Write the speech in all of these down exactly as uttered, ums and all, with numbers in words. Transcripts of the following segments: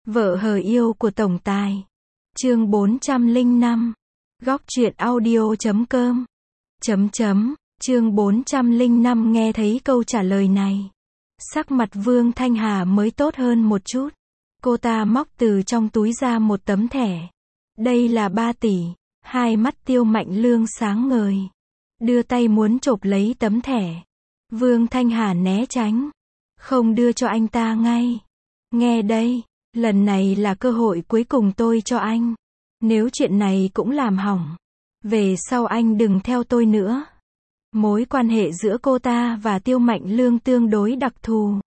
Vợ hờ yêu của tổng tài. Chương bốn trăm lẻ năm. Góc truyện audio chấm com. Chấm chấm. Chương bốn trăm lẻ năm nghe thấy câu trả lời này. Sắc mặt Vương Thanh Hà mới tốt hơn một chút. Cô ta móc từ trong túi ra một tấm thẻ. Đây là ba tỷ. Hai mắt Tiêu Mạnh Lương sáng ngời. Đưa tay muốn chộp lấy tấm thẻ. Vương Thanh Hà né tránh. Không đưa cho anh ta ngay. Nghe đây, lần này là cơ hội cuối cùng tôi cho anh. Nếu chuyện này cũng làm hỏng, về sau anh đừng theo tôi nữa. Mối quan hệ giữa cô ta và Tiêu Mạnh Lương tương đối đặc thù.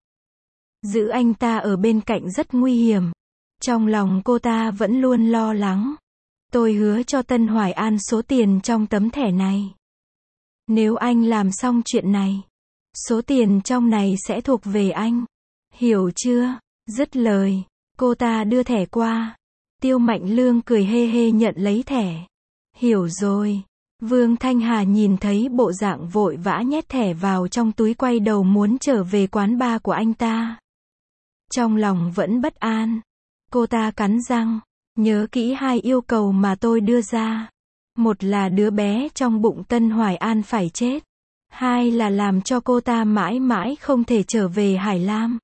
Giữ anh ta ở bên cạnh rất nguy hiểm. Trong lòng cô ta vẫn luôn lo lắng. Tôi hứa cho Tân Hoài An số tiền trong tấm thẻ này. Nếu anh làm xong chuyện này, số tiền trong này sẽ thuộc về anh. Hiểu chưa? Dứt lời, cô ta đưa thẻ qua. Tiêu Mạnh Lương cười hê hê nhận lấy thẻ. Hiểu rồi. Vương Thanh Hà nhìn thấy bộ dạng vội vã nhét thẻ vào trong túi, quay đầu muốn trở về quán bar của anh ta. Trong lòng vẫn bất an. Cô ta cắn răng. Nhớ kỹ hai yêu cầu mà tôi đưa ra. Một là đứa bé trong bụng Tân Hoài An phải chết. Hai là làm cho cô ta mãi mãi không thể trở về Hải Lam.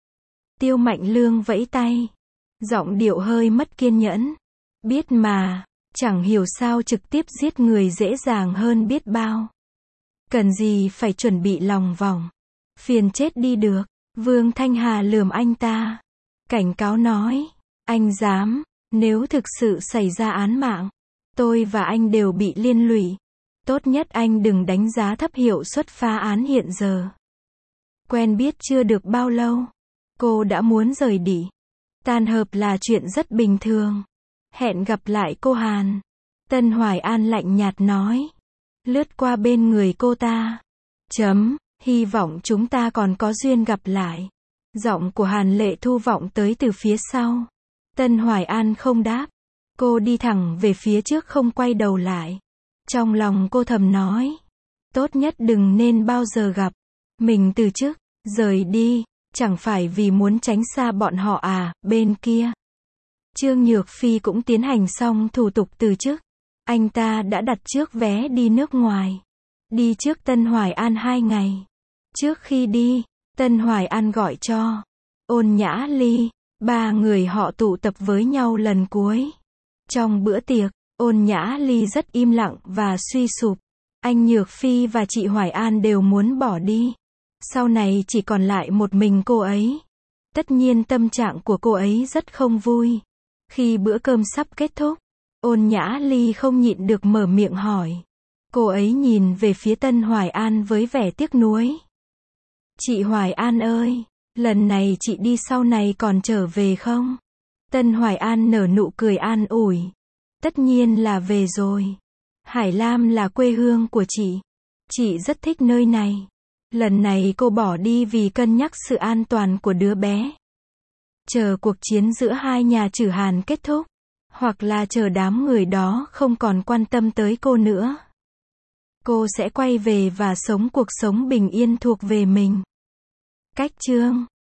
Tiêu Mạnh Lương vẫy tay. Giọng điệu hơi mất kiên nhẫn. Biết mà, chẳng hiểu sao trực tiếp giết người dễ dàng hơn biết bao. Cần gì phải chuẩn bị lòng vòng. Phiền chết đi được. Vương Thanh Hà lườm anh ta. Cảnh cáo nói. Anh dám, nếu thực sự xảy ra án mạng, tôi và anh đều bị liên lụy. Tốt nhất anh đừng đánh giá thấp hiệu suất phá án hiện giờ. Quen biết chưa được bao lâu, cô đã muốn rời đi. Tan hợp là chuyện rất bình thường. Hẹn gặp lại cô Hàn. Tân Hoài An lạnh nhạt nói. Lướt qua bên người cô ta. Chấm, hy vọng chúng ta còn có duyên gặp lại. Giọng của Hàn Lệ Thu vọng tới từ phía sau. Tân Hoài An không đáp. Cô đi thẳng về phía trước không quay đầu lại. Trong lòng cô thầm nói. Tốt nhất đừng nên bao giờ gặp. Mình từ chức, rời đi. Chẳng phải vì muốn tránh xa bọn họ à, bên kia. Trương Nhược Phi cũng tiến hành xong thủ tục từ chức. Anh ta đã đặt trước vé đi nước ngoài. Đi trước Tân Hoài An hai ngày. Trước khi đi, Tân Hoài An gọi cho Ôn Nhã Ly. Ba người họ tụ tập với nhau lần cuối. Trong bữa tiệc, Ôn Nhã Ly rất im lặng và suy sụp. Anh Nhược Phi và chị Hoài An đều muốn bỏ đi. Sau này chỉ còn lại một mình cô ấy. Tất nhiên tâm trạng của cô ấy rất không vui. Khi bữa cơm sắp kết thúc, Ôn Nhã Ly không nhịn được mở miệng hỏi. Cô ấy nhìn về phía Tân Hoài An với vẻ tiếc nuối. Chị Hoài An ơi, lần này chị đi sau này còn trở về không? Tân Hoài An nở nụ cười an ủi. Tất nhiên là về rồi. Hải Lam là quê hương của chị. Chị rất thích nơi này. Lần này cô bỏ đi vì cân nhắc sự an toàn của đứa bé. Chờ cuộc chiến giữa hai nhà Trử Hàn kết thúc. Hoặc là chờ đám người đó không còn quan tâm tới cô nữa. Cô sẽ quay về và sống cuộc sống bình yên thuộc về mình. Cách chương